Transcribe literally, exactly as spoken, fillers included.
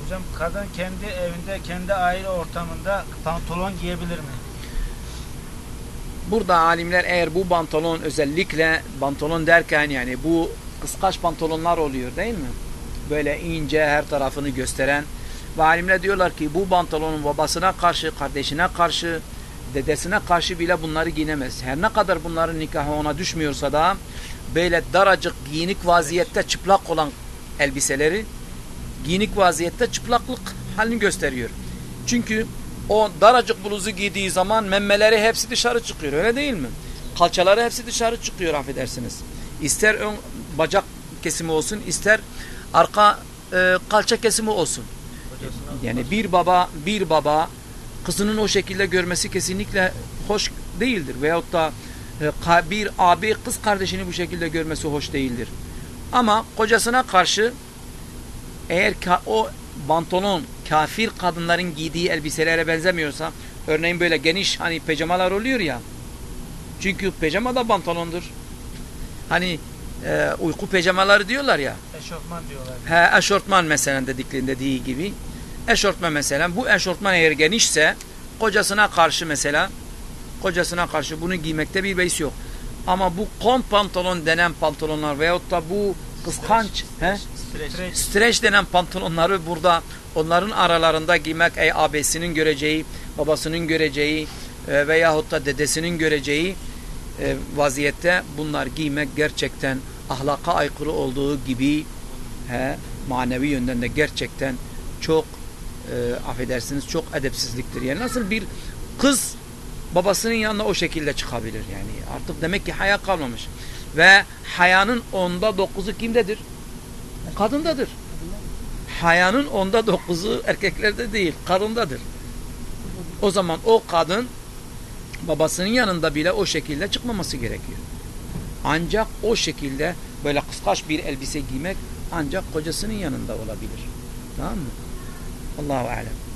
Hocam kadın kendi evinde, kendi aile ortamında pantolon giyebilir mi? Burada alimler eğer bu pantolon, özellikle pantolon derken yani bu kıskaç pantolonlar oluyor değil mi? Böyle ince, her tarafını gösteren. Ve alimler diyorlar ki bu pantolonun babasına karşı, kardeşine karşı, dedesine karşı bile bunları giyinemez. Her ne kadar bunların nikahı ona düşmüyorsa da böyle daracık giyinik vaziyette çıplak olan elbiseleri giyinik vaziyette çıplaklık halini gösteriyor. Çünkü o daracık bluzu giydiği zaman memmeleri hepsi dışarı çıkıyor, öyle değil mi? Kalçaları hepsi dışarı çıkıyor, affedersiniz. İster ön bacak kesimi olsun, ister arka e, kalça kesimi olsun. Yani bir baba bir baba kızının o şekilde görmesi kesinlikle hoş değildir. Veyahut da e, bir abi kız kardeşini bu şekilde görmesi hoş değildir. Ama kocasına karşı eğer o pantolon kafir kadınların giydiği elbiselere benzemiyorsa, örneğin böyle geniş hani pijamalar oluyor ya, çünkü pijama da pantolondur. Hani e, uyku pijamaları diyorlar ya. Eşofman diyorlar. He, eşortman mesela dediklerinde dediği gibi. Eşortman mesela, bu eşortman eğer genişse kocasına karşı mesela kocasına karşı bunu giymekte bir beis yok. Ama bu kont pantolon denen pantolonlar veyahut da bu kıskanç, he? Streç. Streç denen pantolonları burada onların aralarında giymek, ey abisinin göreceği, babasının göreceği e, veyahut da dedesinin göreceği e, vaziyette bunlar giymek gerçekten ahlaka aykırı olduğu gibi he, manevi yönden de gerçekten çok e, affedersiniz çok edepsizliktir. Yani nasıl bir kız babasının yanına o şekilde çıkabilir yani? Artık demek ki haya kalmamış. Ve hayanın onda dokuzu kimdedir? Kadındadır. Hayanın onda dokuzu erkeklerde değil, kadındadır. O zaman o kadın babasının yanında bile o şekilde çıkmaması gerekiyor. Ancak o şekilde böyle kıskaç bir elbise giymek ancak kocasının yanında olabilir. Tamam mı? Allahu alem.